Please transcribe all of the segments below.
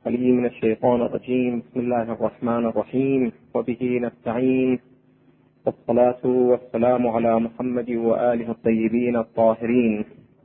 العليم من الشيطان الرجيم. بسم الله الرحمن الرحيم، وبه نستعين، والصلاة والسلام على محمد وآله الطيبين الطاهرين.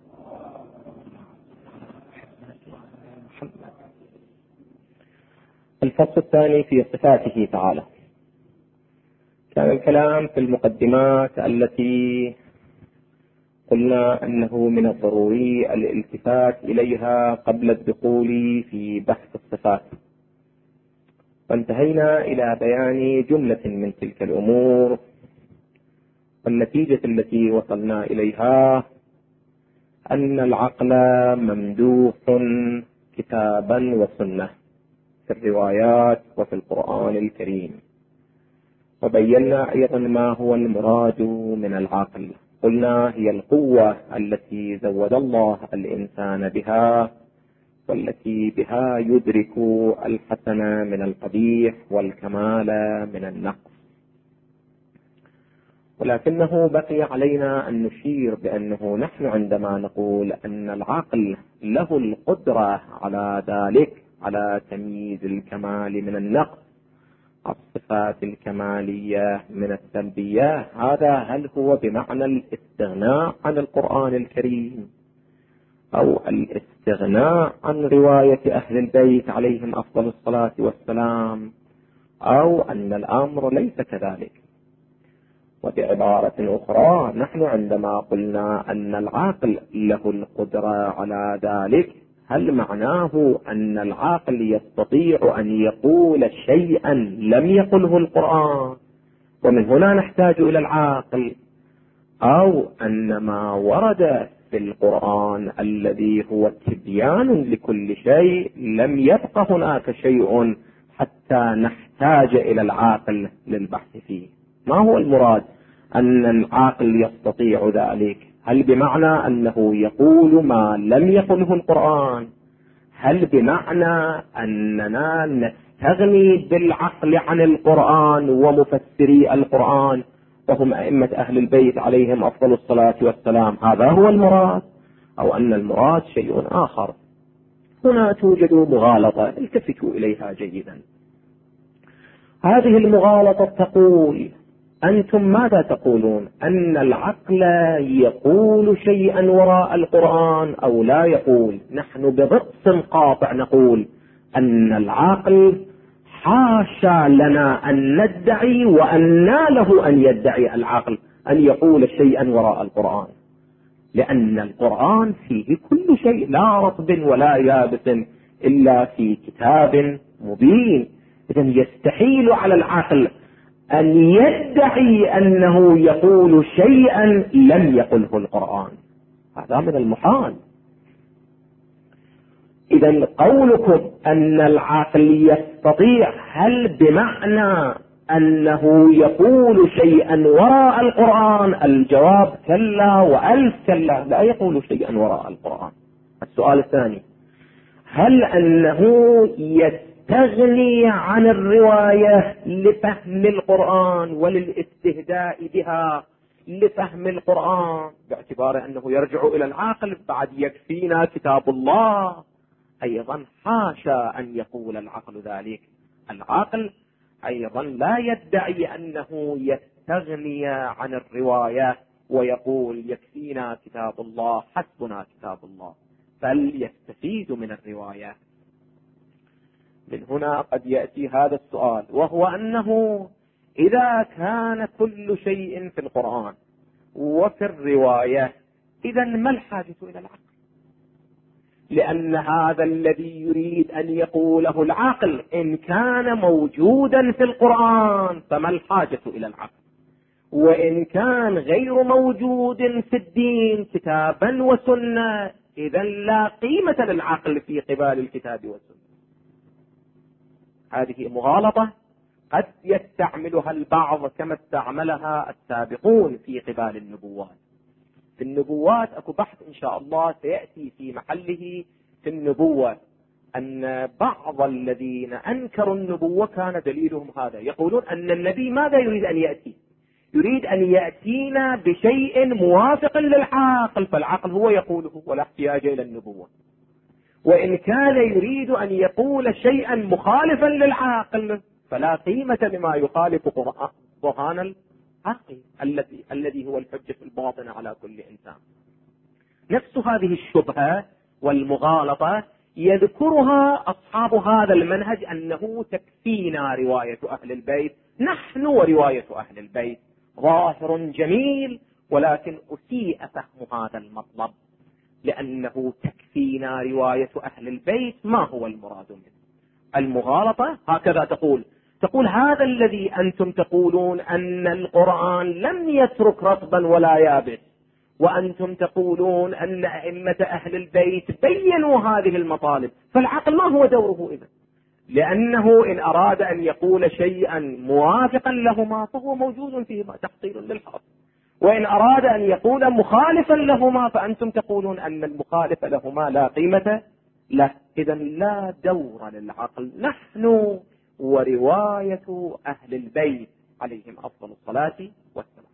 الفصل الثاني في صفاته تعالى. كان الكلام في المقدمات التي قلنا أنه من الضروري الالتفات إليها قبل الدخول في بحث الصفات، وانتهينا إلى بيان جملة من تلك الأمور، والنتيجة التي وصلنا إليها أن العقل ممدوح كتابا وسنة في الروايات وفي القرآن الكريم. وبينا أيضا ما هو المراد من العقل. قلنا هي القوة التي زود الله الإنسان بها، والتي بها يدرك الحسن من القبيح والكمال من النقص. ولكنه بقي علينا أن نشير بأنه نحن عندما نقول أن العقل له القدرة على ذلك، على تمييز الكمال من النقص، الصفات الكمالية من السلبية، هذا هل هو بمعنى الاستغناء عن القرآن الكريم أو الاستغناء عن رواية أهل البيت عليهم أفضل الصلاة والسلام، أو أن الأمر ليس كذلك؟ وبعبارة أخرى، نحن عندما قلنا أن العقل له القدرة على ذلك، هل معناه أن العقل يستطيع أن يقول شيئا لم يقله القرآن ومن هنا نحتاج إلى العقل، أو أن ما ورد في القرآن الذي هو تبيان لكل شيء لم يبق هناك شيء حتى نحتاج إلى العقل للبحث فيه؟ ما هو المراد أن العقل يستطيع ذلك؟ هل بمعنى أنه يقول ما لم يقله القرآن؟ هل بمعنى أننا نستغني بالعقل عن القرآن ومفسري القرآن وهم أئمة أهل البيت عليهم أفضل الصلاة والسلام؟ هذا هو المراد، أو أن المراد شيء آخر؟ هنا توجد مغالطة، التفتوا إليها جيدا. هذه المغالطة تقول: أنتم ماذا تقولون؟ أن العقل يقول شيئا وراء القرآن أو لا يقول؟ نحن برأس قاطع نقول أن العقل حاشا لنا أن ندعي، وأن له أن يدعي العقل أن يقول شيئا وراء القرآن، لأن القرآن فيه كل شيء، لا رطب ولا يابس إلا في كتاب مبين. إذن يستحيل على العقل أن يدعي أنه يقول شيئا لم يقله القرآن، هذا من المحال. إذن قولكم أن العقل يستطيع، هل بمعنى أنه يقول شيئا وراء القرآن؟ الجواب كلا وألف كلا، لا يقول شيئا وراء القرآن. السؤال الثاني: هل أنه يستغني عن الرواية لفهم القرآن وللاستهداء بها لفهم القرآن، باعتبار أنه يرجع إلى العقل بعد يكفينا كتاب الله؟ أيضا حاشا أن يقول العقل ذلك. العقل أيضا لا يدعي أنه يستغني عن الرواية ويقول يكفينا كتاب الله، حسبنا كتاب الله، بل يستفيد من الرواية. من هنا قد يأتي هذا السؤال، وهو أنه إذا كان كل شيء في القرآن وفي الرواية، إذن ما الحاجة إلى العقل؟ لأن هذا الذي يريد أن يقوله العقل إن كان موجودا في القرآن فما الحاجة إلى العقل، وإن كان غير موجود في الدين كتابا وسنة، إذن لا قيمة للعقل في قبال الكتاب والسنة. هذه مغالطة قد يستعملها البعض كما استعملها السابقون في قبال النبوات. في النبوات أكو بحث إن شاء الله سيأتي في محله في النبوة، أن بعض الذين أنكروا النبوة كان دليلهم هذا، يقولون أن النبي ماذا يريد أن يأتي؟ يريد أن يأتينا بشيء موافق للعقل، فالعقل هو يقوله ولا احتياج إلى النبوة. وإن كان يريد أن يقول شيئا مخالفا للعاقل فلا قيمة لما يخالف برهان العقل الذي هو الحجة الباطنة على كل إنسان. نفس هذه الشبهة والمغالطة يذكرها أصحاب هذا المنهج أنه تكفينا رواية أهل البيت، نحن ورواية أهل البيت ظاهر جميل، ولكن أسيء فهم هذا المطلب، لأنه تكفينا رواية أهل البيت ما هو المراد منه. المغالطة هكذا تقول هذا الذي أنتم تقولون أن القرآن لم يترك رطبا ولا يابس، وأنتم تقولون أن أئمة أهل البيت بينوا هذه المطالب، فالعقل ما هو دوره إذن؟ لأنه إن أراد أن يقول شيئا موافقا لهما فهو موجود فيهما تحصيل للحاصل، وإن أراد أن يقول مخالفا لهما فأنتم تقولون أن المخالف لهما لا قيمة له. إذن لا دور للعقل، نحن ورواية أهل البيت عليهم أفضل الصلاة والسلام.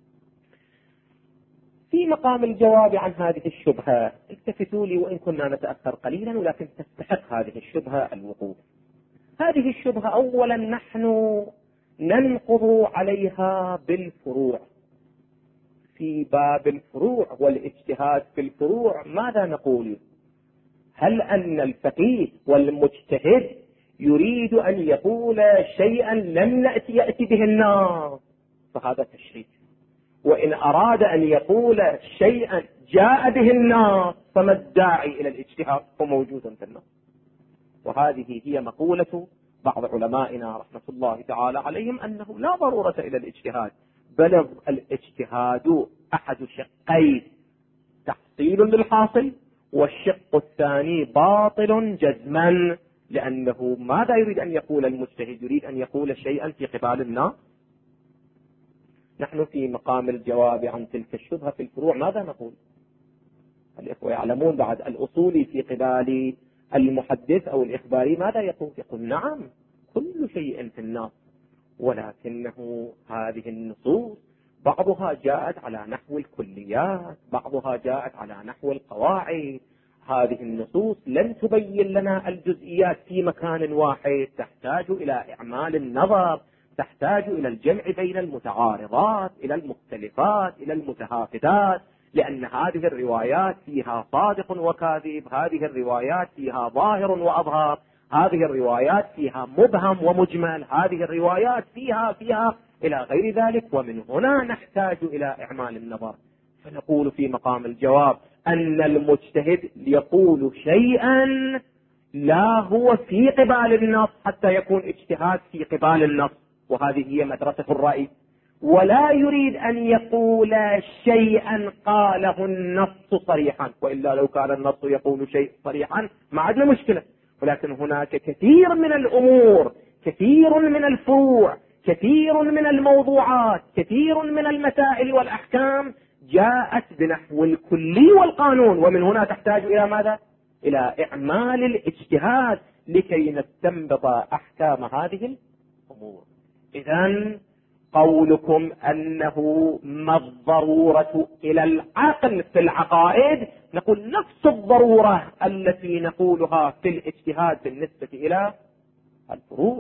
في مقام الجواب عن هذه الشبهة التفتوا لي، وإن كنا نتأخر قليلا ولكن تستحق هذه الشبهة الوقوف. هذه الشبهة أولا نحن ننقض عليها بالفروع. في باب الفروع والاجتهاد في الفروع ماذا نقول؟ هل أن الفقيه والمجتهد يريد أن يقول شيئا لم يأتي به النص فهذا تشريك، وإن أراد أن يقول شيئا جاء به النص فما الداعي إلى الاجتهاد وموجود في النص. وهذه هي مقولة بعض علمائنا رحمة الله تعالى عليهم أنه لا ضرورة إلى الاجتهاد، بل الاجتهاد أحد شقين، تحصيل للحاصل، والشق الثاني باطل جزما، لأنه ماذا يريد أن يقول المجتهد؟ يريد أن يقول شيئا في قبال النص. نحن في مقام الجواب عن تلك الشبهة في الفروع ماذا نقول؟ الإخوة يعلمون بعد الأصولي في قبال المحدث أو الإخباري ماذا يقول؟ يقول نعم كل شيء في النص، ولكنه هذه النصوص بعضها جاءت على نحو الكليات، بعضها جاءت على نحو القواعد. هذه النصوص لن تبين لنا الجزئيات في مكان واحد، تحتاج إلى إعمال النظر، تحتاج إلى الجمع بين المتعارضات، إلى المختلفات، إلى المتهافتات، لأن هذه الروايات فيها صادق وكاذب، هذه الروايات فيها ظاهر وأظهر، هذه الروايات فيها مبهم ومجمل، هذه الروايات فيها إلى غير ذلك. ومن هنا نحتاج إلى إعمال النظر. فنقول في مقام الجواب أن المجتهد يقول شيئا لا هو في قبال النص حتى يكون اجتهاد في قبال النص، وهذه هي مدرسة الرأي، ولا يريد أن يقول شيئا قاله النص صريحا، وإلا لو كان النص يقول شيء صريحا ما عندنا مشكلة. ولكن هناك كثير من الأمور، كثير من الفروع، كثير من الموضوعات، كثير من المسائل والأحكام جاءت بنحو الكلي والقانون، ومن هنا تحتاج إلى ماذا؟ إلى إعمال الاجتهاد لكي نستنبط أحكام هذه الأمور. إذن قولكم أنه ما الضرورة إلى العقل في العقائد، نقول نفس الضرورة التي نقولها في الاجتهاد بالنسبة إلى الفروع.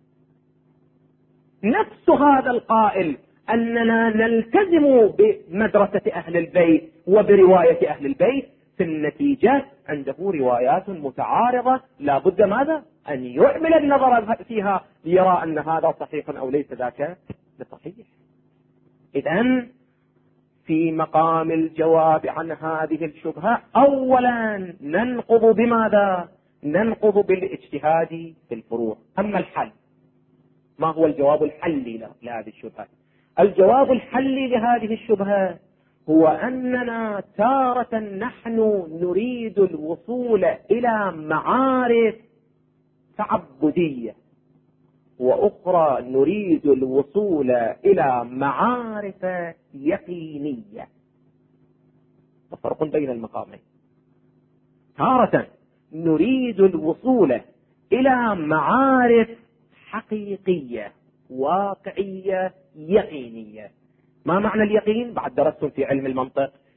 نفس هذا القائل أننا نلتزم بمدرسة أهل البيت وبرواية أهل البيت، في النتيجة عنده روايات متعارضة لا بد ماذا؟ أن يعمل النظر فيها ليرى أن هذا صحيح أو ليس ذاك بصحيح. إذن في مقام الجواب عن هذه الشبهة أولا ننقض بماذا؟ ننقض بالاجتهاد في الفروع. أما الحل، ما هو الجواب الحلي لهذه الشبهة؟ الجواب الحلي لهذه الشبهة هو أننا تارة نحن نريد الوصول إلى معارف تعبدية، وأخرى نريد الوصول إلى معارف يقينية. فرق بين المقامين. تارة نريد الوصول إلى معارف حقيقية واقعية يقينية. ما معنى اليقين؟ بعد درستم في علم المنطق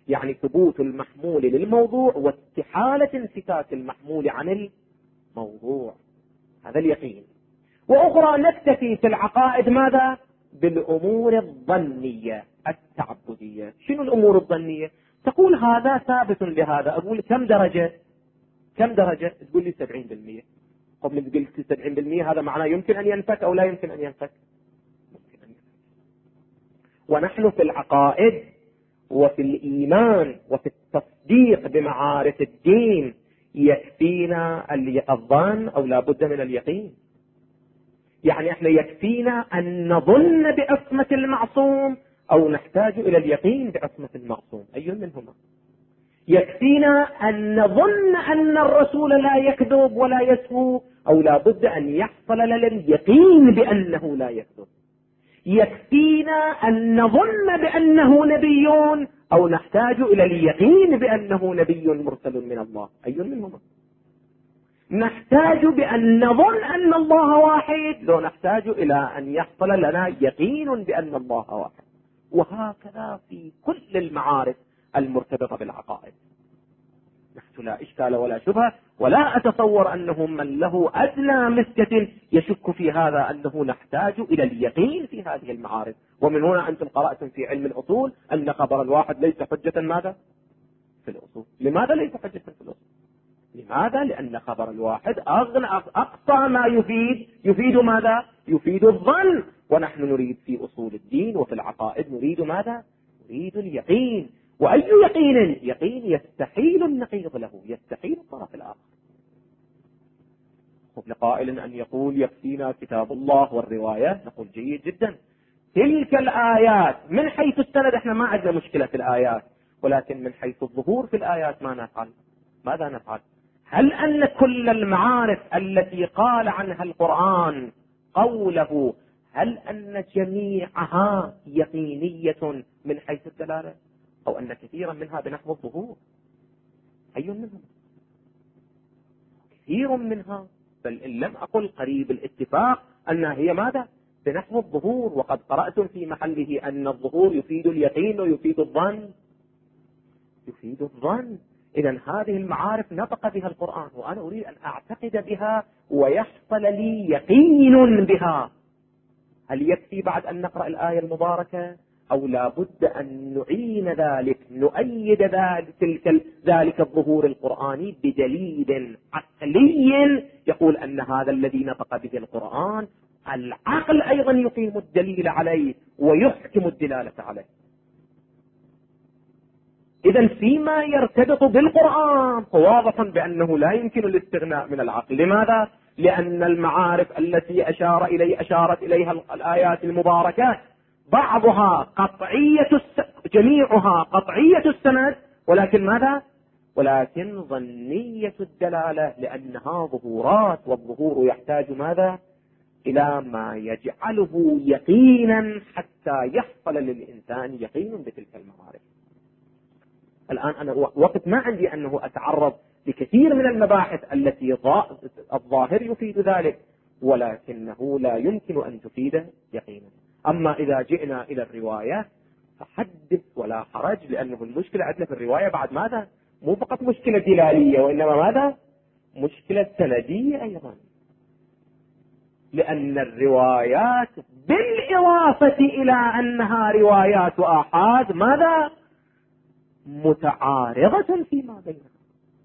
يعني ثبوت المحمول للموضوع واستحالة انفكاك المحمول عن الموضوع، هذا اليقين. وأخرى نكتفي في العقائد ماذا؟ بالأمور الظنية التعبدية. شنو الأمور الظنية؟ تقول هذا ثابت لهذا، أقول كم درجة؟ كم درجة؟ تقول لي 70%. قبل قلت 70% هذا معناه يمكن أن ينفك أو لا يمكن أن ينفك؟ ممكن أن ينفك. ونحن في العقائد وفي الإيمان وفي التصديق بمعارف الدين يكفينا الظن أو لا بد من اليقين. يعني احنا يكفينا أن نظن بعصمة المعصوم أو نحتاج إلى اليقين بعصمة المعصوم، أي منهما؟ يكفينا أن نظن أن الرسول لا يكذب ولا يسهو أو لا بد أن يحصل لنا اليقين بأنه لا يكذب. يكفينا أن نظن بأنه نبي أو نحتاج إلى اليقين بأنه نبي مرسل من الله، أي منهما؟ نحتاج بأن نظن أن الله واحد، لو نحتاج إلى أن يحصل لنا يقين بأن الله واحد. وهكذا في كل المعارف المرتبطة بالعقائد. نحن لا إشكال ولا شبهة، ولا أتصور أنه من له أدنى مسكة يشك في هذا أنه نحتاج إلى اليقين في هذه المعارف. ومن هنا أنتم قرأتم في علم الأصول أن خبر الواحد ليس حجة ماذا؟ في الأصول. لماذا ليس حجة في الأصول؟ لماذا؟ لأن خبر الواحد أقصى ما يفيد ماذا؟ يفيد الظن. ونحن نريد في أصول الدين وفي العقائد نريد ماذا؟ نريد اليقين. وأي يقين؟ يقين يستحيل النقيض له، يستحيل الطرف الآخر. خب لقائل أن يقول يكفينا كتاب الله والرواية، نقول جيد جدا. تلك الآيات من حيث السند احنا ما عندنا مشكلة في الآيات، ولكن من حيث الظهور في الآيات ما نفعل. ماذا نفعل؟ هل أن كل المعارف التي قال عنها القرآن قوله هل أن جميعها يقينية من حيث الدلالة، أو أن كثيرا منها بنحو الظهور؟ أي منهم؟ كثير منها، بل إن لم أقل قريب الاتفاق أنها هي ماذا؟ بنحو الظهور. وقد قرأتم في محله أن الظهور يفيد اليقين ويفيد الظن، يفيد الظن. إذا هذه المعارف نطق بها القرآن، وأنا أريد أن أعتقد بها ويحصل لي يقين بها. هل يكفي بعد أن نقرأ الآية المباركة، أو لا بد أن نعين ذلك، نؤيد ذلك الظهور القرآني بدليل عقلي يقول أن هذا الذي نطق به القرآن العقل أيضا يقيم الدليل عليه ويحكم الدلالة عليه. إذا فيما يرتبط بالقرآن واضح بأنه لا يمكن الاستغناء من العقل. لماذا؟ لأن المعارف التي أشارت إليها الآيات المباركات بعضها جميعها قطعية السند، ولكن ماذا؟ ولكن ظنية الدلالة، لأنها ظهورات، والظهور يحتاج ماذا؟ إلى ما يجعله يقينا حتى يحصل للإنسان يقين بتلك المعارف. الآن أنا وقت ما عندي أنه أتعرض لكثير من المباحث التي الظاهر يفيد ذلك، ولكنه لا يمكن أن تفيد يقينا. أما إذا جئنا إلى الرواية فحدث ولا حرج، لأنه المشكلة عندنا في الرواية بعد ماذا؟ مو فقط مشكلة دلالية، وإنما ماذا؟ مشكلة سندية أيضا. لأن الروايات بالإضافة إلى أنها روايات آحاد ماذا؟ متعارضة فيما بينها.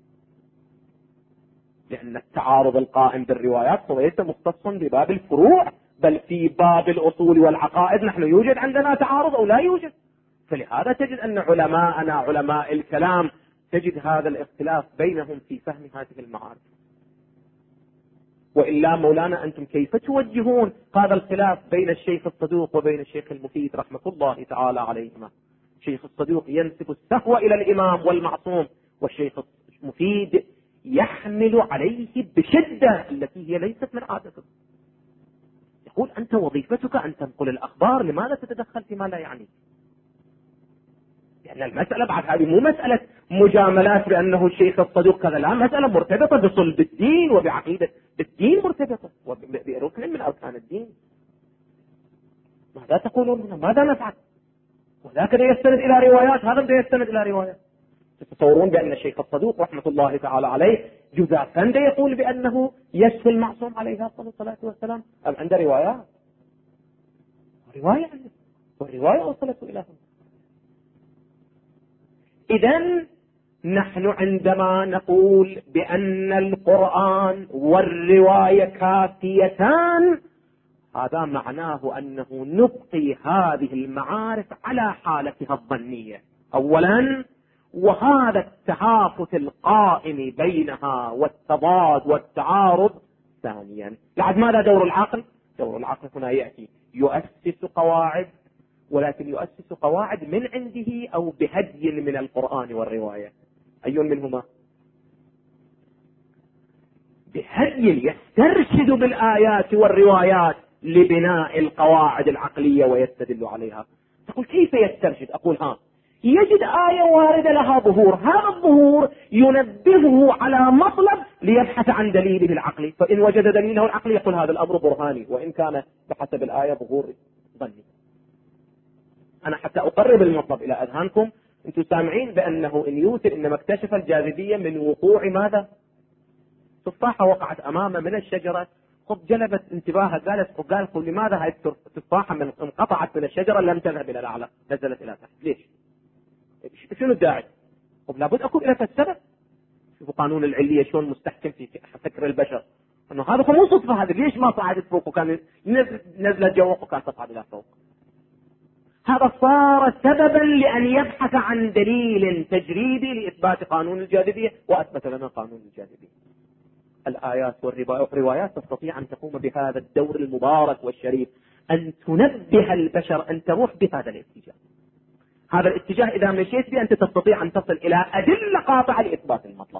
لأن التعارض القائم بالروايات هو ليس مختص بباب الفروع، بل في باب الأصول والعقائد نحن يوجد عندنا تعارض أو لا يوجد. فلهذا تجد أن علماءنا علماء الكلام تجد هذا الاختلاف بينهم في فهم هذه المعارف. وإلا مولانا أنتم كيف توجهون هذا الخلاف بين الشيخ الصدوق وبين الشيخ المفيد رحمة الله تعالى عليهما؟ الشيخ الصدوق ينسب السهو إلى الإمام والمعصوم، والشيخ المفيد يحمل عليه بشدة التي هي ليست من عادته. يقول أنت وظيفتك أن تنقل الأخبار، لماذا تتدخل فيما لا يعنيك؟ لأن المسألة بعد هذه مو مسألة مجاملات بأنه الشيخ الصدوق كذا، لا، مسألة مرتبطة بصلب الدين وبعقيدة الدين، مرتبطة بركن من أركان الدين. ماذا تقولون هنا؟ ماذا نفعل؟ ذاك يستند إلى روايات، هذا بده يستند إلى روايات. تتصورون بأن الشيخ الصدوق رحمة الله تعالى عليه جزافا يقول بأنه يشفي المعصوم عليه أفضل الصلاة والسلام؟ أم عنده روايات؟ رواية عنده، والرواية وصلت إلى هنا. إذن نحن عندما نقول بأن القرآن والرواية كافيتان، هذا معناه أنه نبقي هذه المعارف على حالتها الظنية أولا، وهذا التهافت القائم بينها والتضاد والتعارض ثانيا. بعد ماذا دور العقل؟ دور العقل هنا يأتي يؤسس قواعد، ولكن يؤسس قواعد من عنده أو بهدي من القرآن والرواية. أي منهما؟ بهدي يسترشد بالآيات والروايات لبناء القواعد العقلية ويستدل عليها. تقول كيف يسترشد؟ أقول يجد آية واردة لها ظهور، هذا الظهور ينبهه على مطلب ليبحث عن دليله العقلي، فإن وجد دليله العقلي يقول هذا الأمر برهاني، وإن كان بحسب الآية ظهور ظني. أنا حتى أقرب المطلب إلى أذهانكم، أنتم سامعين بأنه نيوتن إنما اكتشف الجاذبية من وقوع ماذا؟ تفاحة وقعت أمامه من الشجرة، جلبت انتباهه، قالت لماذا هذه التفاحة من انقطعت من الشجرة لم تذهب إلى الأعلى، نزلت إلى تحت، ليش؟ شنو الداعي؟ لابد أكون إلى السبب. شوفوا قانون العلية شلون مستحكم في فكر البشر، أنه هذا مو صدفة، هذا ليش ما صعدت فوق وكان نزلت جوق وكان تصعد إلى فوق. هذا صار سببا لأن يبحث عن دليل تجريبي لإثبات قانون الجاذبية، وأثبت لنا قانون الجاذبية. الآيات والروايات تستطيع أن تقوم بهذا الدور المبارك والشريف، أن تنبه البشر أن تروح بهذا الاتجاه. هذا الاتجاه إذا مشيت به أنت تستطيع أن تصل إلى أدلة قاطعة لإثبات المطلب.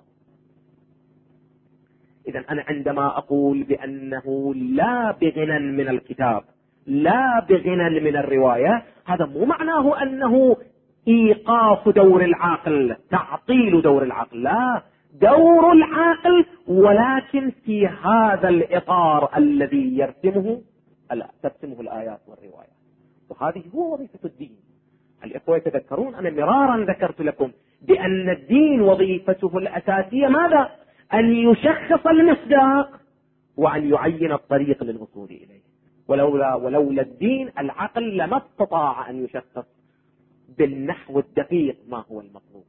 إذن أنا عندما أقول بأنه لا بغنى من الكتاب، لا بغنى من الرواية، هذا مو معناه أنه إيقاف دور العقل، تعطيل دور العقل، لا، دور العقل، ولكن في هذا الإطار الذي ترسمه الآيات والروايات. وهذه هو وظيفة الدين. الإخوة يتذكرون أنا مرارا ذكرت لكم بأن الدين وظيفته الأساسية ماذا؟ أن يشخص المصداق وأن يعين الطريق للوصول إليه. ولولا الدين العقل لما استطاع أن يشخص بالنحو الدقيق ما هو المطلوب.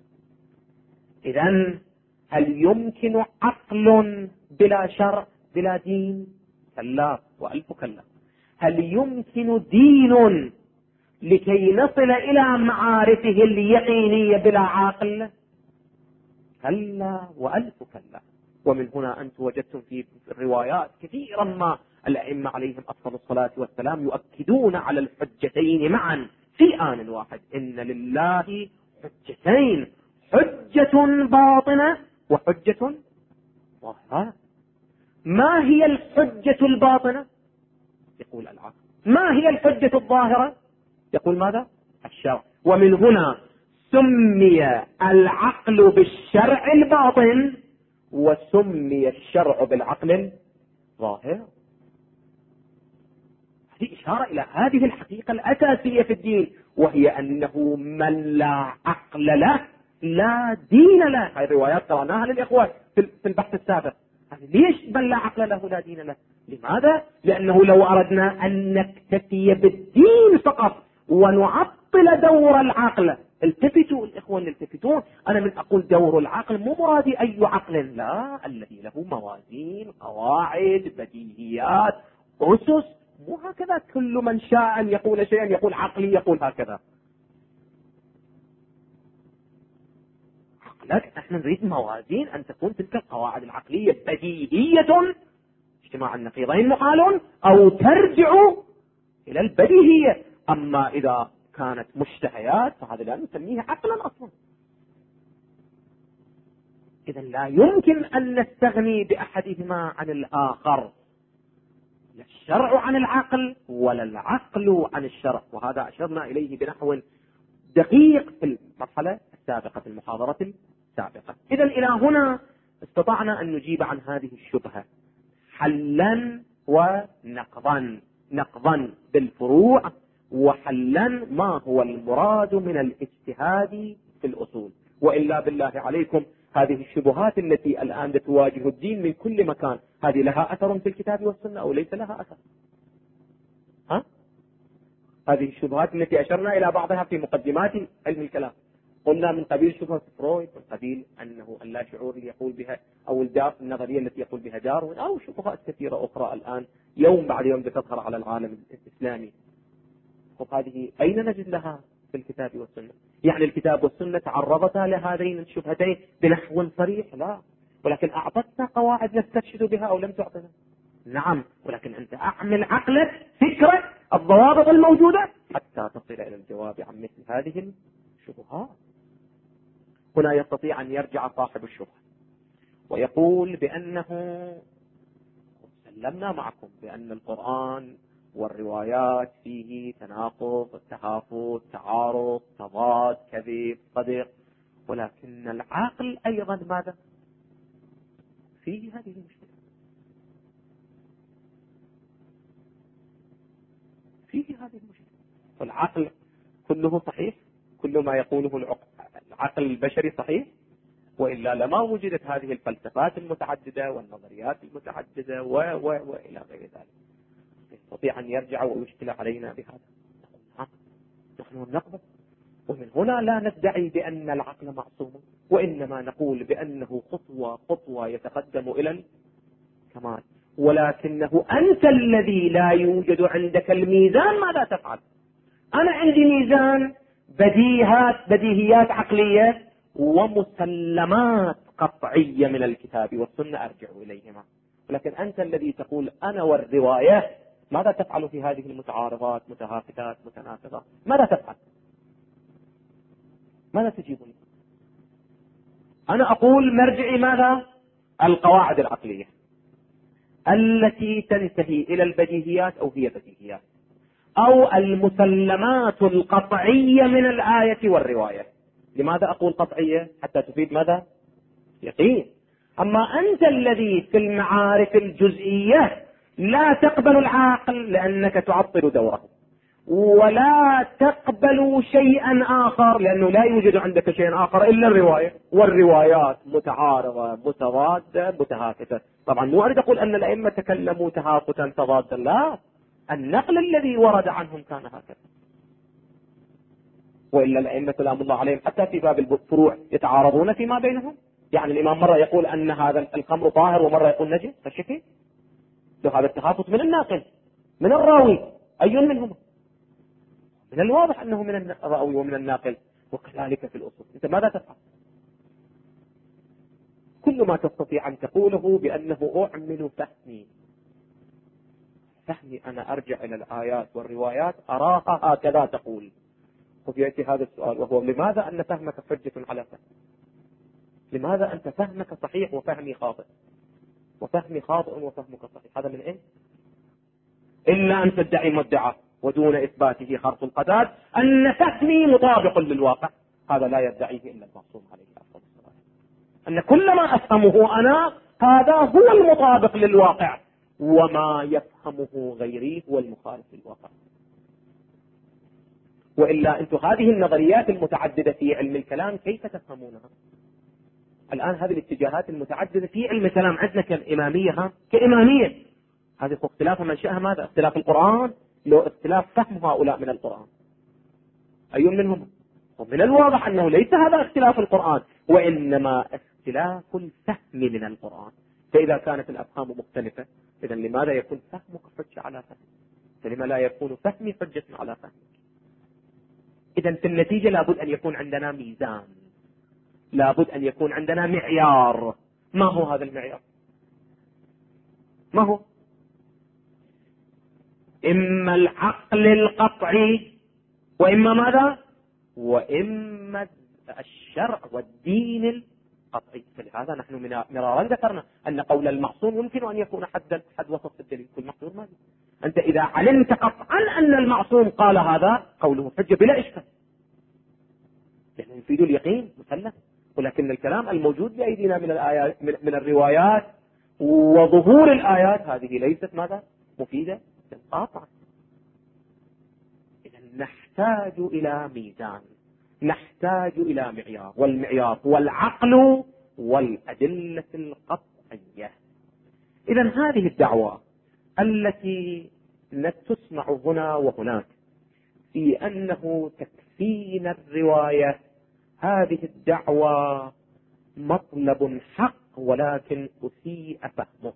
إذن هل يمكن عقل بلا شرع بلا دين؟ كلا وألف كلا. هل يمكن دين لكي نصل إلى معارفه اليقينية بلا عقل؟ كلا وألف كلا. ومن هنا أنتم وجدتم في الروايات كثيرا ما الأئمة عليهم أفضل الصلاة والسلام يؤكدون على الحجتين معا في آن واحد. إن لله حجتين، حجة باطنة وحجة ظاهرة. ما هي الحجة الباطنة؟ يقول العقل. ما هي الحجة الظاهرة؟ يقول ماذا؟ الشرع. ومن هنا سمي العقل بالشرع الباطن وسمي الشرع بالعقل الظاهر. هذه إشارة إلى هذه الحقيقة الأساسية في الدين، وهي أنه من لا عقل له لا دين له. هذه الروايات قرأناها للإخوة في البحث السابق. ليش من لا عقل له لا دين له؟ لماذا؟ لأنه لو أردنا أن نكتفي بالدين فقط ونعطل دور العقل، التفتوا الإخوة التفتون، أنا من أقول دور العقل مو مرادي أي عقل، لا، الذي له موازين، قواعد، بديهيات، أسس. مو هكذا كل من شاء أن يقول شيئا يقول عقلي يقول هكذا. عقلك احنا نريد موازين، أن تكون تلك القواعد العقلية بديهية، اجتماع النقيضين محال، أو ترجع إلى البديهية. أما إذا كانت مشتهيات فهذا لا نسميه عقلا أصلا. إذا لا يمكن أن نستغني بأحدهما عن الآخر، لا الشرع عن العقل ولا العقل عن الشرع. وهذا أشرنا إليه بنحو دقيق في المرحلة السابقة، في المحاضرة السابقة. إذا إلى هنا استطعنا أن نجيب عن هذه الشبهة حلا ونقضا، نقضا بالفروع وحلا ما هو المراد من الاجتهاد في الأصول. وإلا بالله عليكم هذه الشبهات التي الآن تواجه الدين من كل مكان، هذه لها أثر في الكتاب والسنة أو ليس لها أثر؟ هذه الشبهات التي أشرنا إلى بعضها في مقدمات علم الكلام، قلنا من قبيل شبهة فرويد، من قبيل أنه اللا شعور اللي يقول بها، أو النظرية التي يقول بها داروين، أو شبهات كثيرة أخرى الآن يوم بعد يوم تظهر على العالم الإسلامي. وهذه أين نجد لها في الكتاب والسنة؟ يعني الكتاب والسنة تعرضتا لهذين الشبهتين بنحو صريح؟ لا، ولكن أعطتنا قواعد نسترشد بها أو لم تعطنا؟ نعم، ولكن أنت أعمل عقلك فكرة الضوابط الموجودة حتى تصل إلى الجواب عن مثل هذه الشبهات. هنا يستطيع أن يرجع صاحب الشبهة ويقول بأنه سلمنا معكم بأن القرآن والروايات فيه تناقض، تهافت، تعارض، تضاد، كذب، صدق، ولكن العقل أيضا ماذا؟ فيه هذه المشكلة، فيه هذه المشكلة. والعقل كله صحيح، كل ما يقوله العقل البشري صحيح، وإلا لما وجدت هذه الفلسفات المتعددة والنظريات المتعددة وإلى غير ذلك. يستطيع أن يرجع ويشكل علينا بهذا. نحن نقبل، ومن هنا لا ندعي بأن العقل معصوم، وإنما نقول بأنه خطوة خطوة يتقدم إلى الكمال، ولكنه أنت الذي لا يوجد عندك الميزان. ماذا تفعل؟ أنا عندي ميزان بديهيات عقلية ومسلمات قطعية من الكتاب والسنة أرجع إليهما، ولكن أنت الذي تقول أنا والرواية. ماذا تفعل في هذه المتعارضات، متهافتات، متناقضات؟ ماذا تفعل؟ ماذا تجيبني؟ أنا أقول مرجعي ماذا؟ القواعد العقلية التي تنتهي إلى البديهيات أو هي بديهيات، أو المسلمات القطعية من الآية والرواية. لماذا أقول قطعية؟ حتى تفيد ماذا؟ يقين. أما أنت الذي في المعارف الجزئية لا تقبل العاقل لأنك تعطل دوره، ولا تقبل شيئا آخر لأنه لا يوجد عندك شيء آخر إلا الرواية، والروايات متعارضة متضادة متهافتة. طبعا مو أريد أقول أن الأئمة تكلموا تهافتا تضادا، لا، النقل الذي ورد عنهم كان هكذا، وإلا الأئمة سلام الله عليهم حتى في باب الفروع يتعارضون فيما بينهم. يعني الإمام مرة يقول أن هذا الخمر طاهر ومرة يقول نجس، فالشكل هذا التخاطب من الناقل من الراوي، أي منهم؟ من الواضح أنه من الراوي ومن الناقل. وكذلك في الأصول. أنت ماذا تفعل؟ كل ما تستطيع أن تقوله بأنه أعمل فهمي أنا أرجع إلى الآيات والروايات أراها هكذا تقول. ويأتي هذا السؤال وهو لماذا أن فهمك حجة على فهم؟ لماذا أنت فهمك صحيح وفهمي خاطئ، وفهمي خاطئ وفهمك صحيح؟ هذا من إيه؟ إلا أن تدعي مدعى ودون إثباته خرق القداد أن فهمي مطابق للواقع. هذا لا يدعيه إلا المعصوم عليه أفضل الصلاة، أن كل ما أفهمه أنا هذا هو المطابق للواقع، وما يفهمه غيري هو المخالف للواقع. وإلا أنتم هذه النظريات المتعددة في علم الكلام كيف تفهمونها؟ الآن هذه الاتجاهات المتعددة في علم الكلام عندنا كإمامية، كإمامية، هذه اختلاف منشأها ماذا؟ اختلاف القرآن، لو اختلاف فهم هؤلاء من القرآن، أي منهم؟ ومن الواضح أنه ليس هذا اختلاف القرآن، وإنما اختلاف الفهم من القرآن. فإذا كانت الأفهام مختلفة، إذن لماذا يكون فهمك حجة على فهمك؟ فلما لا يكون فهمي حجة على فهمك؟ إذن في النتيجة لابد أن يكون عندنا ميزان، لابد أن يكون عندنا معيار. ما هو هذا المعيار؟ ما هو؟ إما العقل القطعي، وإما ماذا؟ وإما الشرع والدين القطعي. فلهذا نحن مرارا ذكرنا أن قول المعصوم يمكن أن يكون حد وسط الدليل. كل معصوم ماذا؟ أنت إذا علمت قطعا أن المعصوم قال هذا قوله حجة بلا إشكال، يعني يفيد اليقين مسلم. ولكن الكلام الموجود بأيدينا من الآيات من الروايات وظهور الآيات هذه ليست ماذا؟ مفيدة للقاطع. إذن نحتاج إلى ميزان، نحتاج إلى معيار، والمعيار هو العقل والأدلة القطعية. إذن هذه الدعوة التي تسمع هنا وهناك في أنه تكفينا الرواية، هذه الدعوة مطلب حق ولكن أسيء فهمه،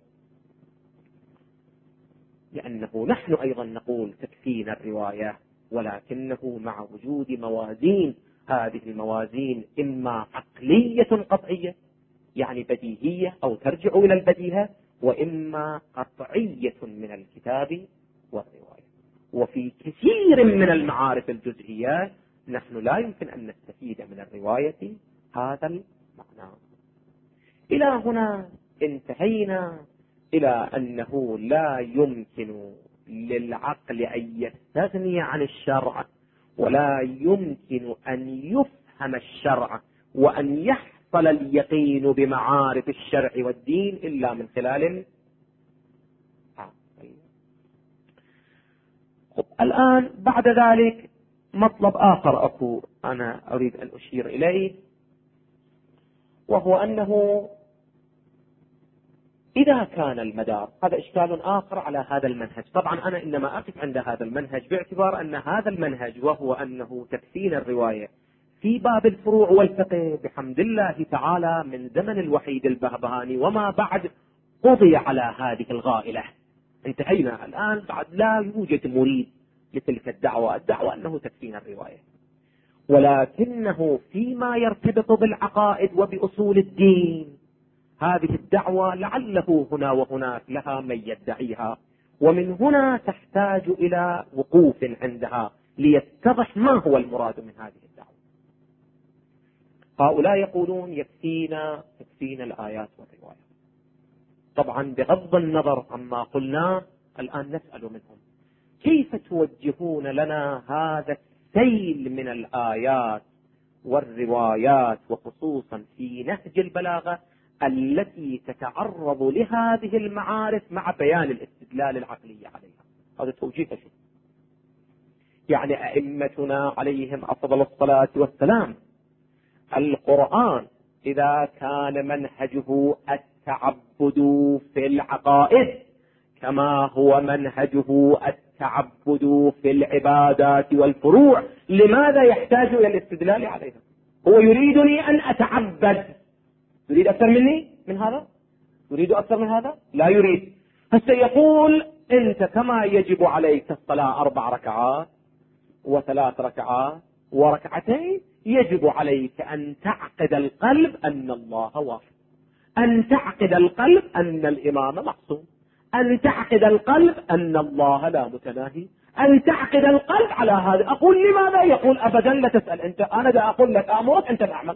لأنه نحن أيضا نقول تكفينا الرواية، ولكنه مع وجود موازين، هذه الموازين إما عقلية قطعية يعني بديهية أو ترجع إلى البديهة، وإما قطعية من الكتاب والرواية. وفي كثير من المعارف الجزئية نحن لا يمكن أن نستفيد من الرواية هذا المعنى. إلى هنا انتهينا إلى أنه لا يمكن للعقل أن يستغني عن الشرع، ولا يمكن أن يفهم الشرع وأن يحصل اليقين بمعارف الشرع والدين إلا من خلال العقل. الآن بعد ذلك مطلب آخر أنا أريد أن أشير إليه، وهو أنه إذا كان المدار، هذا إشكال آخر على هذا المنهج. طبعا أنا إنما أقف عند هذا المنهج باعتبار أن هذا المنهج وهو أنه تكفين الرواية في باب الفروع والفقه بحمد الله تعالى من زمن الوحيد البهبهاني وما بعد قضي على هذه الغائلة. انتهينا الآن، بعد لا يوجد مريد لتلك الدعوة أنه تكفين الرواية، ولكنه فيما يرتبط بالعقائد وبأصول الدين هذه الدعوة لعله هنا وهناك لها من يدعيها، ومن هنا تحتاج إلى وقوف عندها ليتضح ما هو المراد من هذه الدعوة. هؤلاء يقولون يكفينا الآيات والروايات. طبعا بغض النظر عما قلنا الآن نسأل منهم كيف توجهون لنا هذا السيل من الآيات والروايات، وخصوصا في نهج البلاغة التي تتعرض لهذه المعارف مع بيان الاستدلال العقلي عليها. هذا توجيه شو؟ يعني أئمتنا عليهم أفضل الصلاة والسلام القرآن إذا كان منهجه التعبد في العقائد كما هو منهجه التعبد في العبادات والفروع، لماذا يحتاج إلى الاستدلال عليها؟ هو يريدني أن أتعبد، يريد أكثر مني من هذا؟ يريد أكثر من هذا؟ لا يريد. فسيقول أنت كما يجب عليك الصلاة 4 ركعات و3 ركعات وركعتين، يجب عليك أن تعقد القلب أن الله واحد، أن تعقد القلب أن الإمام معصوم، أن تعقد القلب أن الله لا متناهي، أن تعقد القلب على هذا. أقول لماذا؟ يقول أبدا لا تسأل أنت، أنا دا أقول لك أمرك أنت تعمل.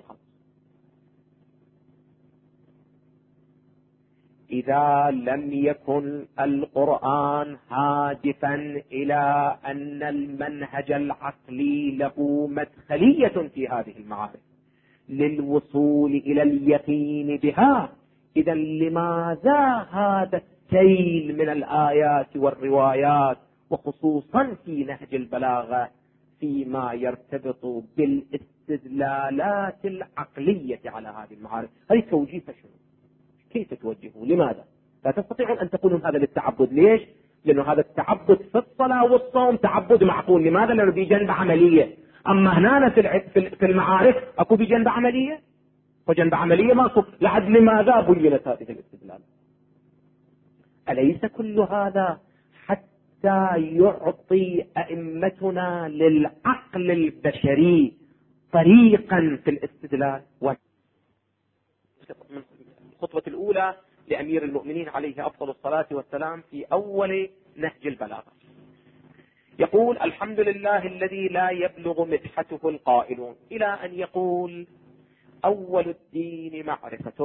إذا لم يكن القرآن هادفا إلى أن المنهج العقلي له مدخلية في هذه المعارف للوصول إلى اليقين بها، إذا لماذا هذا السيل من الآيات والروايات، وخصوصا في نهج البلاغة فيما يرتبط بالاستدلالات العقلية على هذه المعارف؟ هذه توجيه شنو؟ كيف توجهوا؟ لماذا؟ لا تستطيعون أن تقولوا هذا للتعبد. ليش؟ لأنه هذا التعبد في الصلاة والصوم تعبد معقول. لماذا؟ لأنه في جنب عملية. أما هنا في المعارف أكو في جنب عملية، وجنب عملية ماكو. لعد لماذا بينت هذه الاستدلال؟ أليس كل هذا حتى يعطي أئمتنا للعقل البشري طريقا في الاستدلال؟ الخطبة الأولى لأمير المؤمنين عليه أفضل الصلاة والسلام في أول نهج البلاغة يقول: الحمد لله الذي لا يبلغ مدحته القائلون، إلى أن يقول: أول الدين معرفته،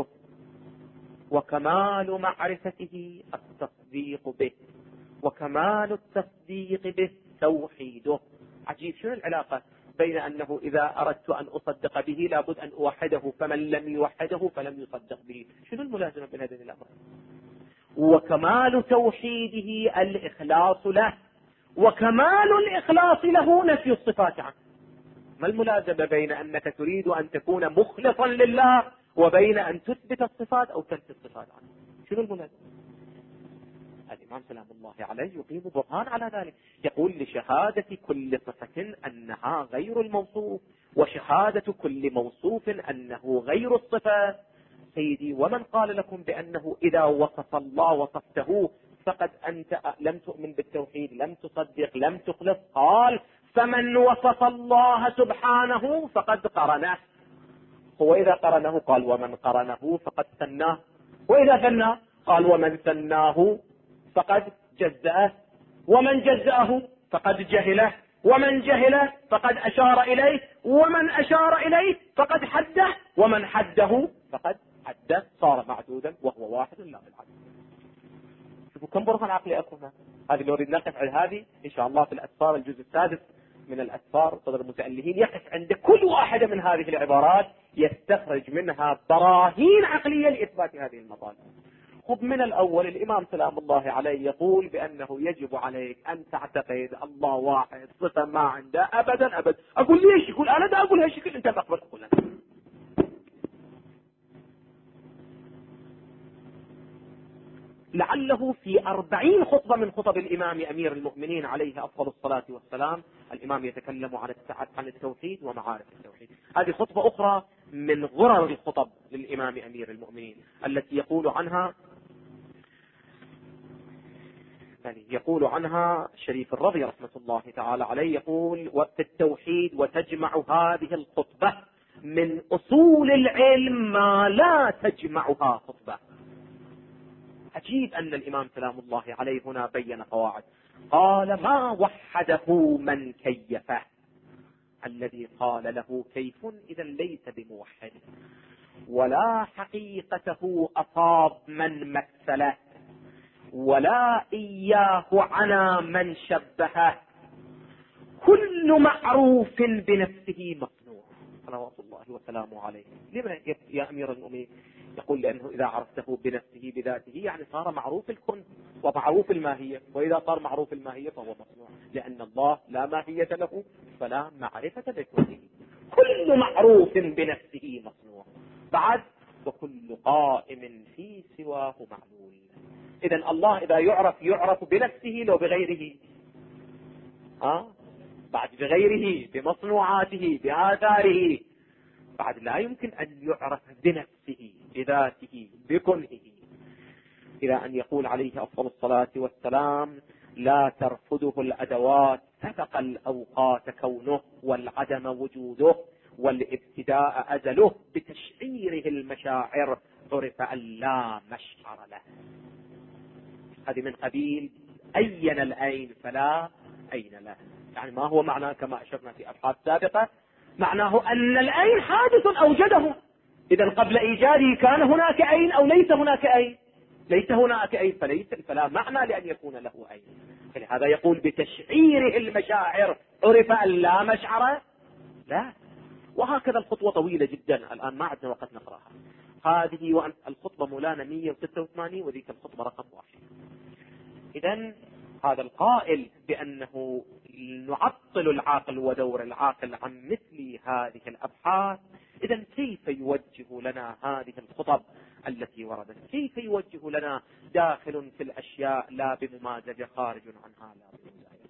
وكمال معرفته التصديق به، وكمال التصديق به توحيده. عجيب، شنو العلاقة بين أنه إذا أردت أن أصدق به لابد أن أوحده، فمن لم يوحده فلم يصدق به؟ شنو الملازمة بين هذين الأمرين؟ وكمال توحيده الإخلاص له، وكمال الإخلاص له نفي الصفات عنه. ما الملازمة بين أنك تريد أن تكون مخلصا لله وبين أن تثبت الصفات أو تنفي الصفات عنه؟ شنو الملازمة؟ الإمام سلام الله عليه يقيم برهان على ذلك، يقول لشهادة كل صفة أنها غير الموصوف، وشهادة كل موصوف أنه غير الصفة. سيدي، ومن قال لكم بأنه إذا وصف الله وصفته فقد أنت لم تؤمن بالتوحيد، لم تصدق، لم تخلص؟ قال: فمن وصف الله سبحانه فقد قرنه. هو إذا قرنه قال: ومن قرنه فقد ثناه، وإذا ثناه قال: ومن ثناه فقد جزأه، ومن جزأه فقد جهله، ومن جهله فقد أشار إليه، ومن أشار إليه فقد حده، ومن حده فقد عده، صار معدودا وهو واحد لا بالعدد. شوفوا كم برهان عقلي أكون. هذه لو نريد نقف على هذه إن شاء الله في الأسفار، الجزء السادس من الأسفار صدر المتألهين، يقف عند كل واحدة من هذه العبارات يستخرج منها براهين عقلية لإثبات هذه المطالب. خذ من الأول، الإمام سلام الله عليه يقول بأنه يجب عليك أن تعتقد الله واحد، صفة ما عنده أبدا أبدا. أقول ليش؟ يقول أنا دا أقول هالشكل، أنت تقبل. أقول أنا لعله في 40 خطبة من خطب الإمام أمير المؤمنين عليه أفضل الصلاة والسلام الإمام يتكلم عن التوحيد ومعارف التوحيد. هذه خطبة أخرى من غرر الخطب للإمام أمير المؤمنين التي يقول عنها الشريف الرضي رحمة الله تعالى عليه، يقول: وفي التوحيد وتجمع هذه الخطبة من أصول العلم ما لا تجمعها خطبة. عجيب أن الإمام سلام الله عليه هنا بين قواعد. قال: ما وحده من كيفه، الذي قال له كيف إذا ليس بموحد، ولا حقيقته أصاب من مثله، ولا إياه عنا من شبهه، كل معروف بنفسه مصنوع. صلوات الله وسلامه عليه. لما يا أمير المؤمنين؟ يقول: لأنه إذا عرفته بنفسه بذاته يعني صار معروف الكن ومعروف الماهية، وإذا صار معروف الماهية فهو مصنوع، لأن الله لا ماهية له فلا معرفة لكله. كل معروف بنفسه مصنوع. بعد: وكل قائم في سواه معلول. إذن الله إذا يعرف بنفسه لو بغيره، بعد بغيره، بمصنوعاته، بآثاره، بعد لا يمكن أن يعرف بنفسه، بذاته، بكنه. إلى أن يقول عليه أفضل الصلاة والسلام: لا ترفضه الأدوات سبق الأوقات كونه، والعدم وجوده، والابتداء أزله، بتشعيره المشاعر عرف أن لا مشعر له. هذه من قبيل أين الأين فلا أين له. يعني ما هو معناه كما أشرنا في أبحاث سابقة؟ معناه أن الأين حادث أوجده. إذا قبل إيجاده كان هناك أين أو ليس هناك أين؟ ليس هناك أين، فلا معنى لأن يكون له أين. فلهذا يقول: بتشعيره المشاعر عرف أن لا مشعر لا. وهكذا الخطوة طويلة جدا، الآن ما عندنا وقت نقرأها. هذه الخطبة مولانا 186 وذيك الخطبة رقم 1. إذن هذا القائل بأنه نعطل العاقل ودور العاقل عن مثل هذه الأبحاث، إذن كيف يوجه لنا هذه الخطب التي وردت؟ كيف يوجه لنا داخل في الأشياء لا بممازجة، خارج عنها لا بمزايدة؟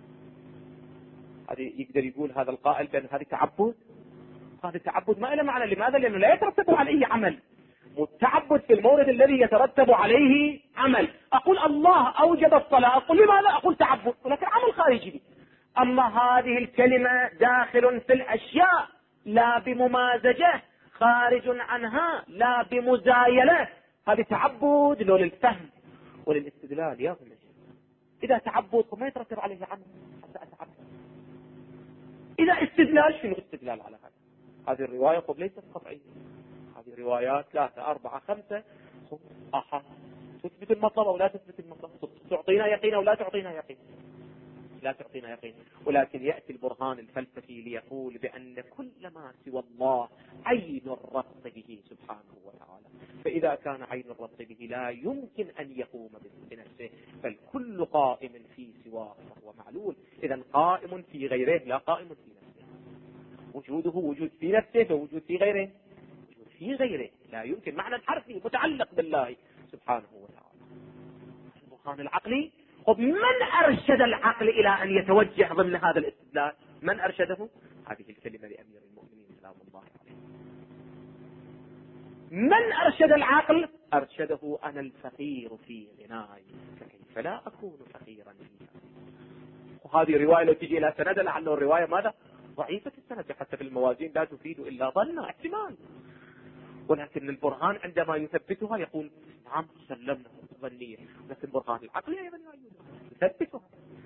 هذه يقدر يقول هذا القائل بأن هذه تعبد؟ هذا تعبد ما له معنى. لماذا؟ لأنه لا يترتب عليه عمل. والتعبد في المورد الذي يترتب عليه عمل. أقول الله أوجب الصلاة، أقول لماذا؟ أقول تعبد، ولكن عمل خارجي. أما هذه الكلمة داخل في الأشياء لا بممازجة، خارج عنها لا بمزايلة، هذه تعبد لو للفهم وللاستدلال. يا ظلم، إذا تعبد فما يترتب عليه عمل حتى أتعبد. إذا استدلال، شنو استدلال على هذا؟ هذه الرواية ليست قطعية، هذه روايات 3 4 5 تثبت المطلب أو لا تثبت المطلب، تعطينا يقين أو لا تعطينا يقين. لا تعطينا يقين. ولكن يأتي البرهان الفلسفي ليقول بأن كل ما سوى الله عين الربط به سبحانه وتعالى، فإذا كان عين الربط به لا يمكن أن يقوم بنفسه، بل كل قائم في سواه فهو معلول. إذا قائم في غيره لا قائم في نفسه، وجوده وجود في نفسه ووجود في غيره وجود في غيره، لا يمكن. معنى حرفي متعلق بالله سبحانه وتعالى. البرهان العقلي، من أرشد العقل إلى أن يتوجه ضمن هذا الاستدلال؟ من أرشده؟ هذه الكلمة لأمير المؤمنين سلام الله عليه. من أرشد العقل؟ أرشده أنا الفقير في غناي، فكيف لا أكون فقيرا فيها. وهذه رواية لو تجي إلى سند لعله الرواية ماذا؟ ضعيفة السند، حتى في الموازين لا تفيد إلا ظن احتمال. ولكن البرهان عندما يثبتها يقول نعم سلمنا ظنية، لكن برهان العقل أيضا يثبتها.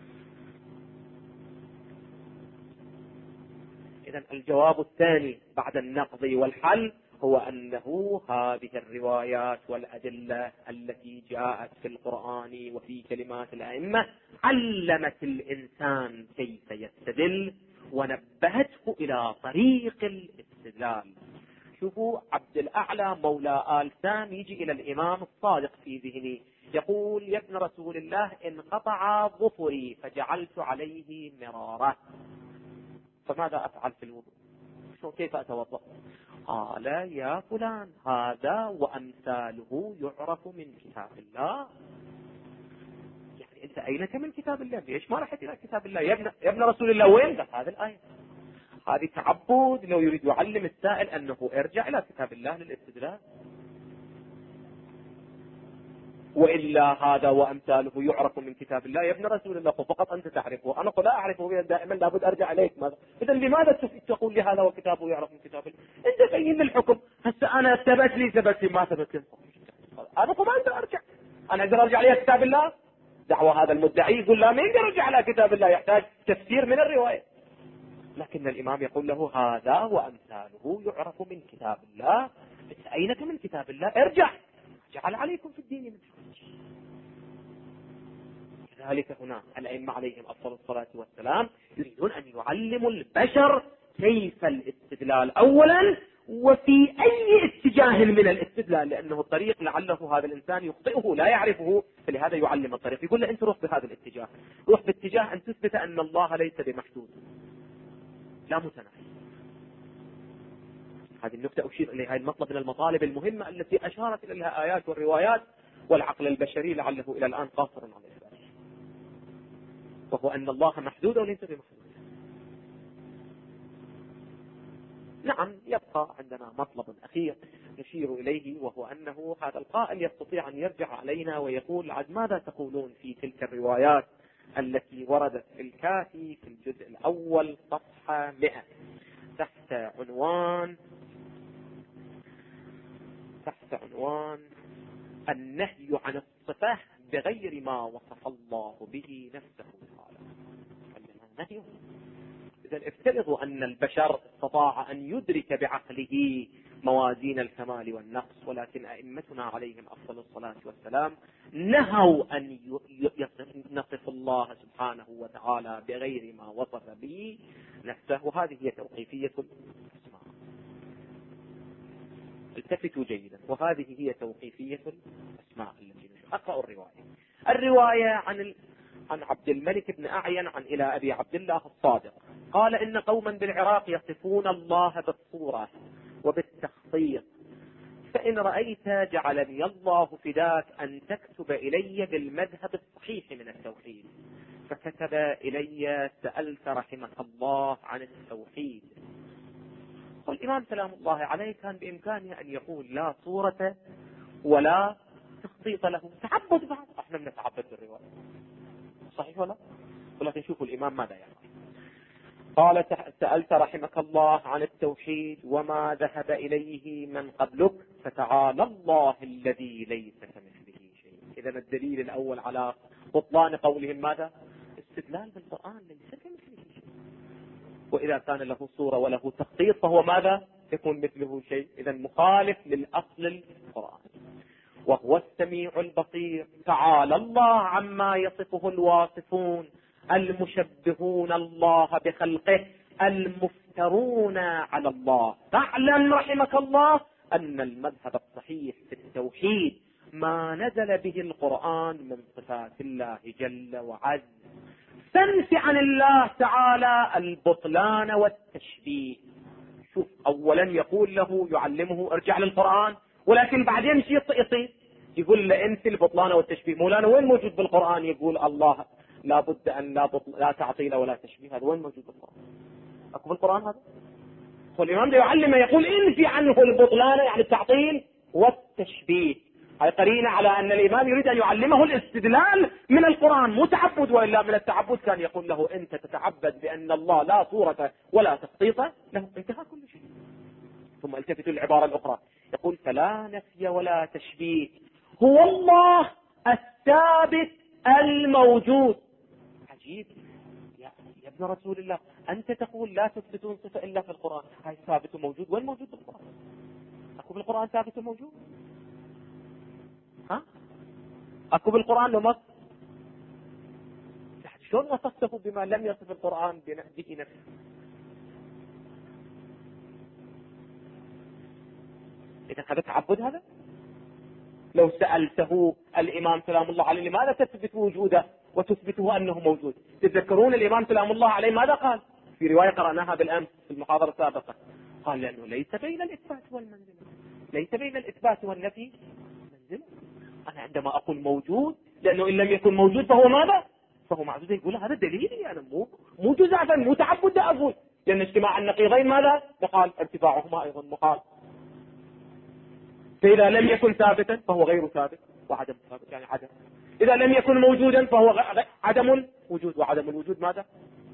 إذن الجواب الثاني بعد النقض والحل هو أنه هذه الروايات والأدلة التي جاءت في القرآن وفي كلمات الأئمة علمت الإنسان كيف يستدل ونبهته إلى طريق الاستدلال. شوفوا عبد الأعلى مولى آل سام يجي إلى الإمام الصادق في ذهني يقول يا ابن رسول الله انقطع ظفري فجعلت عليه مرارة، فماذا أفعل في الوضوء؟ كيف أتوضأ؟ قال يا فلان هذا وأمثاله يعرف من كتاب الله. يعني أنت أينك من كتاب الله؟ ليش ما رحت إلى كتاب الله يا ابن رسول الله؟ وين هذا الآية؟ هذه تعبد لو يريد يعلم السائل أنه ارجع إلى كتاب الله للاستدلال. وإلا هذا وأمثاله يعرف من كتاب الله يا ابن رسول الله فقط أنت تعرفه، أنا لا أعرفه دائما لابد أرجع إليك. إذا لماذا تقول لي هذا وكتابه يعرف من كتاب الله؟ أنت بين الحكم. هسه أنا ثبت لي ما ثبت لي أنا ما أقدر أرجع. أنا أقدر أرجع إلى كتاب الله؟ دعوة هذا المدعي يقول لا ما يقدر أرجع إلى كتاب الله، يحتاج تفسير من الرواية. لكن الإمام يقول له هذا وأمثاله يعرف من كتاب الله. أينك من كتاب الله؟ ارجع، جعل عليكم في الدين من حرج. كذلك هنا الأئمة عليهم أفضل الصلاة والسلام يريدون أن يعلموا البشر كيف الاستدلال أولا، وفي أي اتجاه من الاستدلال، لأنه الطريق لعله هذا الإنسان يخطئه لا يعرفه، فلهذا يعلم الطريق. يقول له أنت روح بهذا الاتجاه، روح باتجاه أن تثبت أن الله ليس بمحدود لا متناهي. هذه النقطة أشير إليها، المطلب من المطالب المهمة التي أشارت إليها آيات والروايات والعقل البشري لعله إلى الآن قاصرا على ذلك، وهو أن الله محدود وليس بمحدود. نعم يبقى عندنا مطلب أخير نشير إليه، وهو أنه هذا القائل يستطيع أن يرجع علينا ويقول عد ماذا تقولون في تلك الروايات التي وردت في الكافي في الجزء الأول صفحة 100 تحت عنوان النهي عن الصفة بغير ما وصف الله به نفسه تعالى. إذا افترضوا أن البشر استطاع أن يدرك بعقله موازين الكمال والنقص، ولكن أئمتنا عليهم أفضل الصلاة والسلام نهوا أن نصف الله سبحانه وتعالى بغير ما وصف به نفسه، وهذه هي توقيفية الأسماء. التفتوا جيدا، وهذه هي توقيفية الأسماء التي أقرأ الرواية عن عبد الملك بن أعين إلى أبي عبد الله الصادق قال إن قوما بالعراق يصفون الله بالصورة وبالتخطيط، فإن رأيت جعلني الله فداك أن تكتب إلي بالمذهب الصحيح من التوحيد. فكتب إلي سألت رحمك الله عن التوحيد. والإمام سلام الله عليه كان بإمكانه أن يقول لا صورة ولا تخطيط له، تعبد بعض، احنا بنتعبد بالرواية صحيح ولا؟ ولكن شوفوا الإمام ماذا يعني. قال سألت رحمك الله عن التوحيد وما ذهب إليه من قبلك، فتعالى الله الذي ليس كمثله شيء. إذا الدليل الأول على بطلان قولهم ماذا؟ استدلال بالقرآن ليس كمثله شيء. وإذا كان له صورة وله تخطيط فهو ماذا؟ يكون مثله شيء. إذا مخالف للأصل القرآن. وهو السميع البصير، تعالى الله عما يصفه الواصفون المشبهون الله بخلقه المفترون على الله. فاعلم رحمك الله أن المذهب الصحيح في التوحيد ما نزل به القرآن من صفات الله جل وعز. تنفي عن الله تعالى البطلان والتشبيه. شوف، أولا يقول له يعلمه ارجع للقرآن، ولكن بعدين يصير يقول له انت البطلان والتشبيه. مولانا وين موجود بالقرآن يقول الله لا بد أن لا تعطيل ولا تشبيه؟ هذا وين موجود بالقرآن؟ أكو بالقرآن هذا؟ والإمام ده يعلمه يقول انفي عنه البطلان يعني التعطيل والتشبيه. هذه قرينة على أن الإمام يريد أن يعلمه الاستدلال من القرآن، مو تعبد، وإلا من التعبد كان يقول له أنت تتعبد بأن الله لا صورة ولا تخطيط له، انتهى كل شيء. ثم التفت العبارة الأخرى يقول فلا نفي ولا تشبيه، هو الله الثابت الموجود. عجيب يا ابن رسول الله، أنت تقول لا تثبتون صفة إلا في القرآن، هاي ثابت موجود، وين موجود بالقرآن؟ أكو بالقرآن ثابت موجود؟ ها؟ أكو بالقرآن لما شلون وصفته بما لم يصف القرآن به نفسه؟ إذا هذا تعبد. هذا لو سألته الإمام سلام الله عليه لماذا تثبت وجوده وتثبته أنه موجود؟ تذكرون الإمام سلام الله عليه ماذا قال في رواية قرأناها بالأمس في المحاضرة السابقة؟ قال لأنه ليس بين الإثبات والمنزلة، ليس بين الإثبات والنفي منزلة. أنا عندما أقول موجود، لأنه إن لم يكن موجود فهو ماذا؟ فهو معدود. يقول هذا دليلي أنا، مو جزافا، مو تعبد أقول، لأن اجتماع النقيضين ماذا؟ محال، ارتفاعهما أيضا محال. فإذا لم يكن ثابتا فهو غير ثابت، وعدم ثابت يعني عدم. إذا لم يكن موجودا فهو عدم الوجود، وعدم الوجود ماذا؟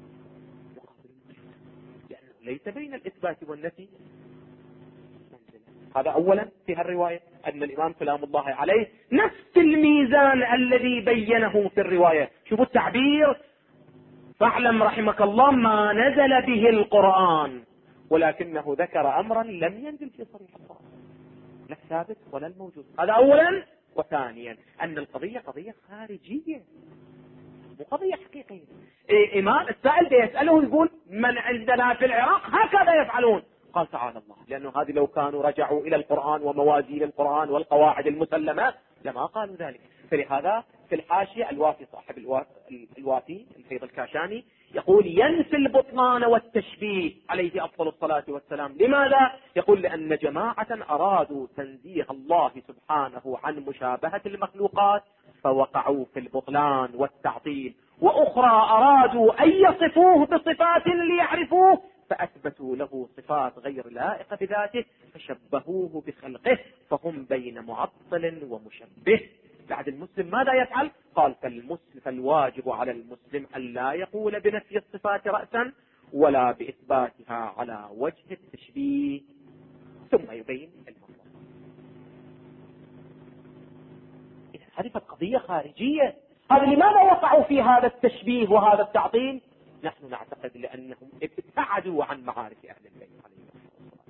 لأنه ليس بين الإثبات والنفي منزلة. هذا أولا في هالرواية أن الإمام سلام الله عليه نفس الميزان الذي بينه في الرواية. شوفوا التعبير، فاعلم رحمك الله ما نزل به القرآن، ولكنه ذكر أمرا لم ينزل في صريح القرآن، لا الثابت ولا الموجود. هذا أولا. وثانيا أن القضية قضية خارجية مو قضية حقيقية. إمام السائل يسأله يقول من عندنا في العراق هكذا يفعلون، قال تعالى الله، لأنه هذه لو كانوا رجعوا إلى القرآن وموازين القرآن والقواعد المسلمة لما قالوا ذلك. فلهذا في الحاشية الوافي صاحب الوافي الفيض الكاشاني يقول ينفي البطلان والتشبيه عليه أفضل الصلاة والسلام. لماذا؟ يقول لأن جماعة أرادوا تنزيه الله سبحانه عن مشابهة المخلوقات فوقعوا في البطلان والتعطيل، وأخرى أرادوا أن يصفوه بصفات ليعرفوه فأثبتوا له صفات غير لائقة بذاته فشبهوه بخلقه، فهم بين معطل ومشبه. بعد المسلم ماذا يفعل؟ قال فالواجب على المسلم أن لا يقول بنفي الصفات رأسا ولا بإثباتها على وجه التشبيه، ثم يبين الموضوع. هذه القضية خارجية. هذا لماذا وقعوا في هذا التشبيه وهذا التعطيل؟ نحن نعتقد لأنهم ابتعدوا عن معارف أهل البيت عليهم الصلاة،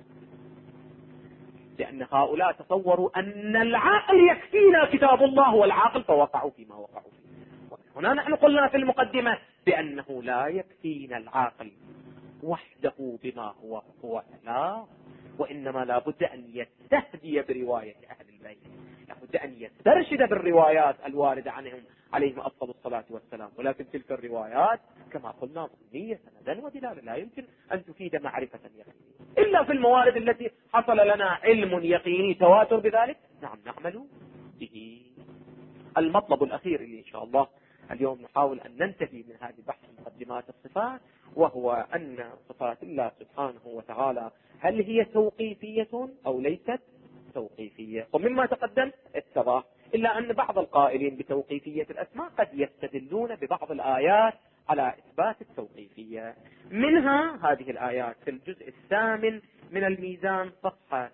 لأن هؤلاء تصوروا أن العاقل يكفينا كتاب الله والعاقل، فوقعوا فيما وقعوا فيه. هنا نحن قلنا في المقدمة بأنه لا يكفينا العاقل وحده بما هو لا، وإنما لا بد أن يستهدي برواية أهل البيت، لا بد أن يسترشد بالروايات الواردة عنهم عليهم أفضل الصلاة والسلام. ولكن تلك الروايات كما قلنا ظنية سندا ودلالة، لا يمكن أن تفيد معرفة يقينية إلا في الموارد التي حصل لنا علم يقيني تواتر بذلك، نعم نعمل به. المطلب الأخير اللي إن شاء الله اليوم نحاول أن ننتهي من هذه بحث مقدمات الصفات، وهو أن صفات الله سبحانه وتعالى هل هي توقيفية أو ليست توقيفية. ومما تقدم اتضح إلا أن بعض القائلين بتوقيفية الأسماء قد يستدلون ببعض الآيات على إثبات التوقيفية. منها هذه الآيات في الجزء الثامن من الميزان صفحة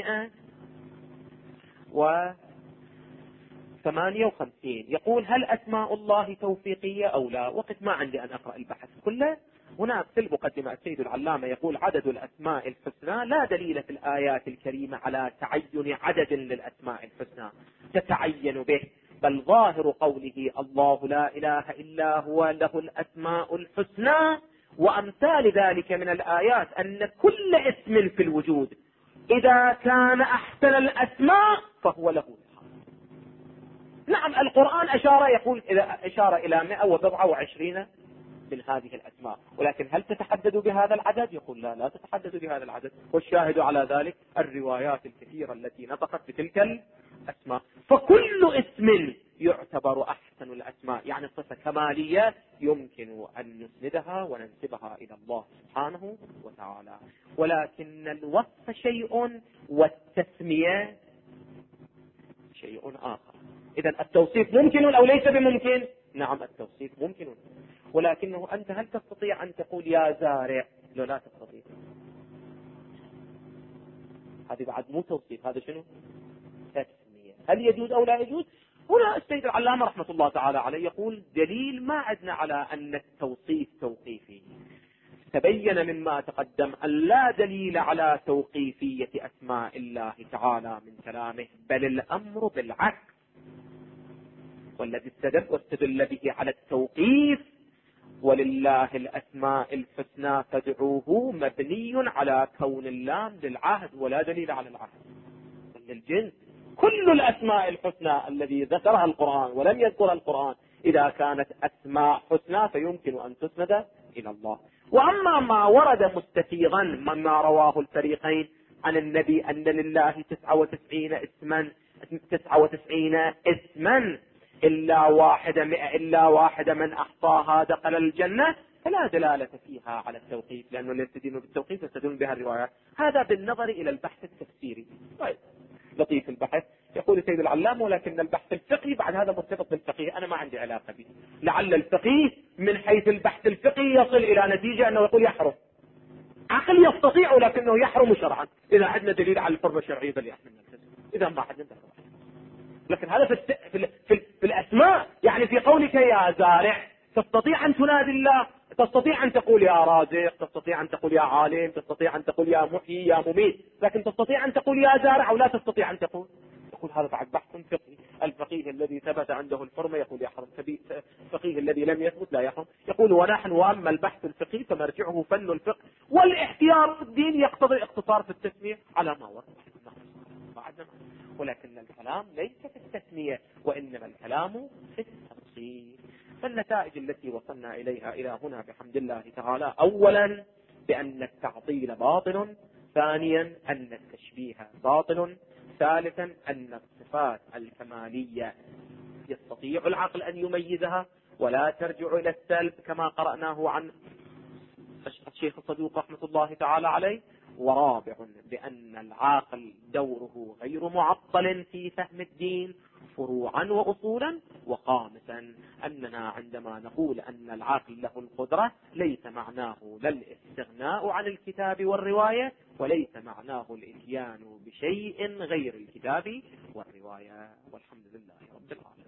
358 يقول هل أسماء الله توفيقية أو لا؟ وقت ما عندي أن أقرأ البحث كله. هناك في المقدمة السيد العلامة يقول عدد الأسماء الحسنى، لا دليل في الآيات الكريمة على تعين عدد للأسماء الحسنى تتعين به، بل ظاهر قوله الله لا إله إلا هو له الأسماء الحسنى وأمثال ذلك من الآيات أن كل اسم في الوجود إذا كان أحسن الأسماء فهو له الحق. نعم القرآن أشار إلى 124 من هذه الأسماء، ولكن هل تتحدد بهذا العدد؟ يقول لا تتحدد بهذا العدد، والشاهد على ذلك الروايات الكثيرة التي نطقت بتلك الأسماء. فكل اسم يعتبر أحسن الأسماء، يعني صفة كمالية يمكن أن نسندها وننسبها إلى الله سبحانه وتعالى، ولكن الوصف شيء والتسمية شيء آخر. إذا التوصيف ممكن أو ليس بممكن؟ نعم التوصيف ممكن، ولكنه أنت هل تستطيع أن تقول يا زارع؟ لا تستطيع. هذه بعد مو توصيف، هذا شنو؟ تسمية. هل يجوز أو لا يجوز؟ هنا السيد العلامة رحمة الله تعالى عليه يقول دليل ما عندنا على أن التوصيف توقيفي. تبين مما تقدم أن لا دليل على توقيفية أسماء الله تعالى من كلامه، بل الأمر بالعكس. والذي استدل به على التوقيف ولله الأسماء الحسنى فادعوه مبني على كون اللام للعهد ولا دليل على العهد للجنس. كل الأسماء الحسنى الذي ذكرها القرآن ولم يذكرها القرآن إذا كانت أسماء حسنى فيمكن أن تسند إلى الله. وأما ما ورد مستفيضا مما رواه الفريقين عن النبي أن لله 99 اسما إلا واحد من أحصاها دخل الجنة، فلا دلالة فيها على التوقيف، لأنه لا يستدين بالتوقيف يستدين بها الروايات. هذا بالنظر إلى البحث التفسيري. طيب لطيف البحث. يقول سيد العلامة ولكن البحث الفقهي بعد هذا مرتبط بالفقيه، أنا ما عندي علاقة به. لعل الفقيه من حيث البحث الفقهي يصل إلى نتيجة أنه يقول يحرم. عقل يستطيع لكنه يحرم شرعا. إذا عندنا دليل على الحرمة الشرعية بل يحملنا الكذب، إذا ما عندنا دليل. لكن هذا في الأسماء، يعني في قولك يا زارع تستطيع أن تنادي الله، تستطيع أن تقول يا رازق، تستطيع أن تقول يا عالم، تستطيع أن تقول يا محيي يا مميت، لكن تستطيع أن تقول يا زارع أو لا تستطيع أن تقول. يقول هذا بعد بحث فقهي. الفقيه الذي ثبت عنده الحرمة يقول يحرم، الفقيه الذي لم يثبت لا يحرم. يقول ونحن وأما البحث الفقهي فمرجعه فن الفقه، والاحتياط في الدين يقتضي اقتصار في التسمية على ما ورد. ولكن الكلام ليس في التسمية وإنما الكلام في التفصيل. فالنتائج التي وصلنا إليها إلى هنا بحمد الله تعالى: أولا بأن التعطيل باطل، ثانيا أن التشبيه باطل، ثالثا أن الصفات الكمالية يستطيع العقل أن يميزها ولا ترجع إلى السلب كما قرأناه عن الشيخ الصدوق رحمة الله تعالى عليه، ورابع بأن العاقل دوره غير معطل في فهم الدين فروعا وأصولا، وخامسا أننا عندما نقول أن العاقل له القدرة ليس معناه لا الاستغناء عن الكتاب والرواية، وليس معناه الاتيان بشيء غير الكتاب والرواية. والحمد لله رب العالمين.